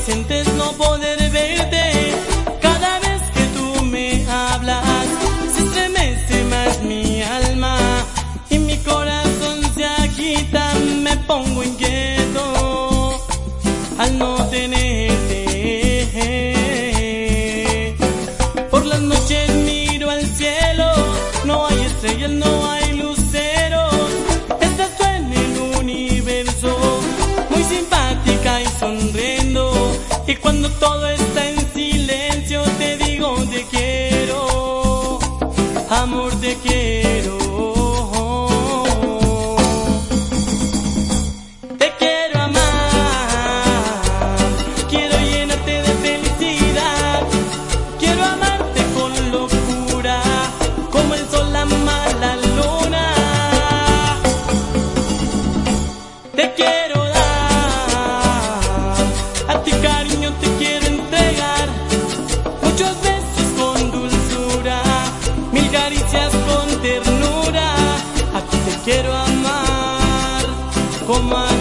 sientes no poder verte. Cada vez que tú me hablas se estremece más mi alma y mi corazón se agita. Me pongo inquieto al no tenerte. Por las noches miro al cielo, no hay estrellas, no hay luceros. Estás tú en el universo, muy simpática y sonriendo. Y cuando todo está en silencio te digo te quiero, amor te quiero. Te quiero amar, quiero llenarte de felicidad. Quiero amarte con locura, como el sol ama la luna. Te quiero dar, a ti cariño te quiero entregar. Muchos besos con dulzura, mil caricias con ternura. A ti te quiero amar como a